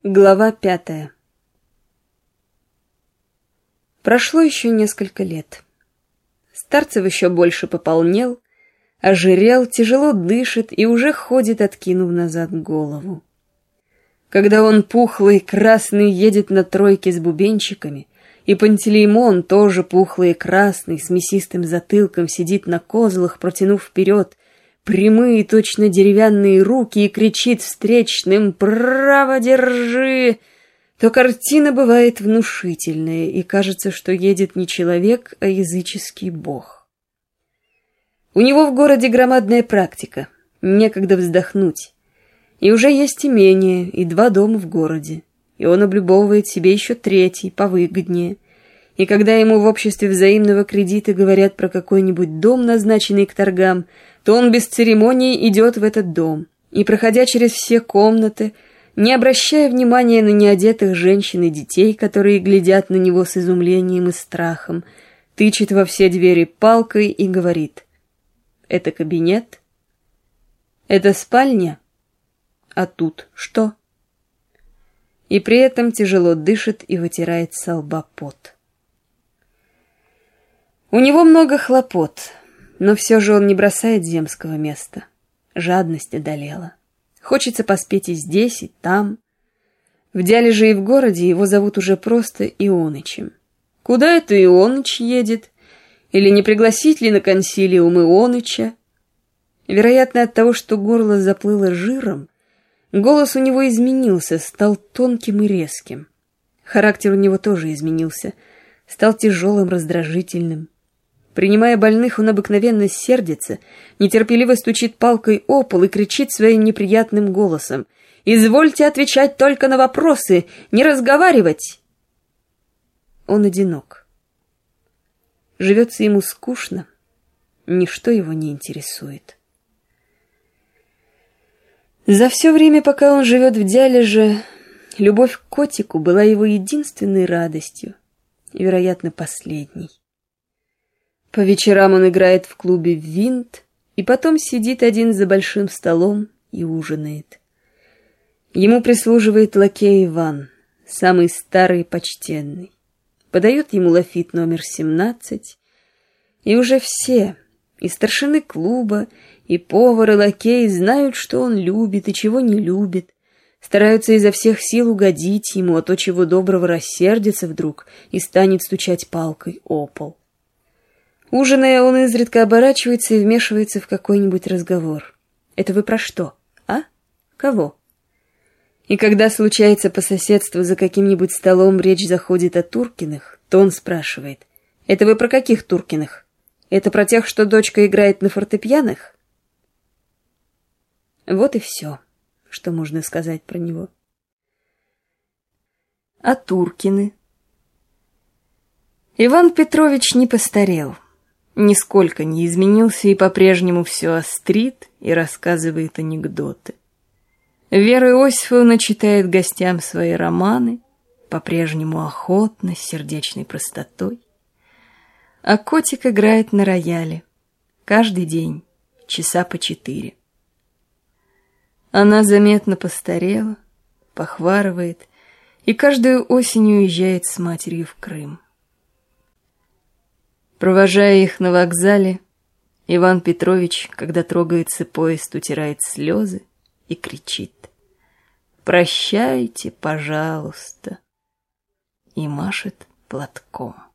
Глава 5. Прошло еще несколько лет. Старцев еще больше пополнел, ожирел, тяжело дышит и уже ходит, откинув назад голову. Когда он пухлый, красный, едет на тройке с бубенчиками, и Пантелеймон, тоже пухлый и красный, с мясистым затылком, сидит на козлах, протянув вперед прямые, точно деревянные руки и кричит встречным «Право держи!», то картина бывает внушительная, и кажется, что едет не человек, а языческий бог. У него в городе громадная практика, некогда вздохнуть. И уже есть имение, и 2 дома в городе, и он облюбовывает себе еще 3, повыгоднее. И когда ему в обществе взаимного кредита говорят про какой-нибудь дом, назначенный к торгам, то он без церемонии идет в этот дом, и, проходя через все комнаты, не обращая внимания на неодетых женщин и детей, которые глядят на него с изумлением и страхом, тычет во все двери палкой и говорит: «Это кабинет? Это спальня? А тут что?» И при этом тяжело дышит и вытирает со лба пот. У него много хлопот, но все же он не бросает земского места. Жадность одолела. Хочется поспеть и здесь, и там. В Дялеже и в городе его зовут уже просто Ионычем. Куда это Ионыч едет? Или не пригласить ли на консилиум Ионыча? Вероятно, от того, что горло заплыло жиром, голос у него изменился, стал тонким и резким. Характер у него тоже изменился, стал тяжелым, раздражительным. Принимая больных, он обыкновенно сердится, нетерпеливо стучит палкой о пол и кричит своим неприятным голосом: «Извольте отвечать только на вопросы, не разговаривать!» Он одинок. Живется ему скучно, ничто его не интересует. За все время, пока он живет в Дялеже, любовь к котику была его единственной радостью и, вероятно, последней. По вечерам он играет в клубе в винт и потом сидит один за большим столом и ужинает. Ему прислуживает лакей Иван, самый старый и почтенный. Подает ему лафит номер 17, и уже все, и старшины клуба, и повар, и лакей, знают, что он любит и чего не любит, стараются изо всех сил угодить ему, а то чего доброго рассердится вдруг и станет стучать палкой о пол. Ужиная, он изредка оборачивается и вмешивается в какой-нибудь разговор. «Это вы про что? А? Кого?» И когда случается по соседству за каким-нибудь столом речь заходит о Туркиных, то он спрашивает: «Это вы про каких Туркиных? Это про тех, что дочка играет на фортепианах?» Вот и все, что можно сказать про него. А Туркины? Иван Петрович не постарел, нисколько не изменился и по-прежнему все острит и рассказывает анекдоты. Вера Иосифовна читает гостям свои романы, по-прежнему охотно, с сердечной простотой. А котик играет на рояле каждый день, часа по 4. Она заметно постарела, похварывает и каждую осень уезжает с матерью в Крым. Провожая их на вокзале, Иван Петрович, когда трогается поезд, утирает слезы и кричит: «Прощайте, пожалуйста!» и машет платком.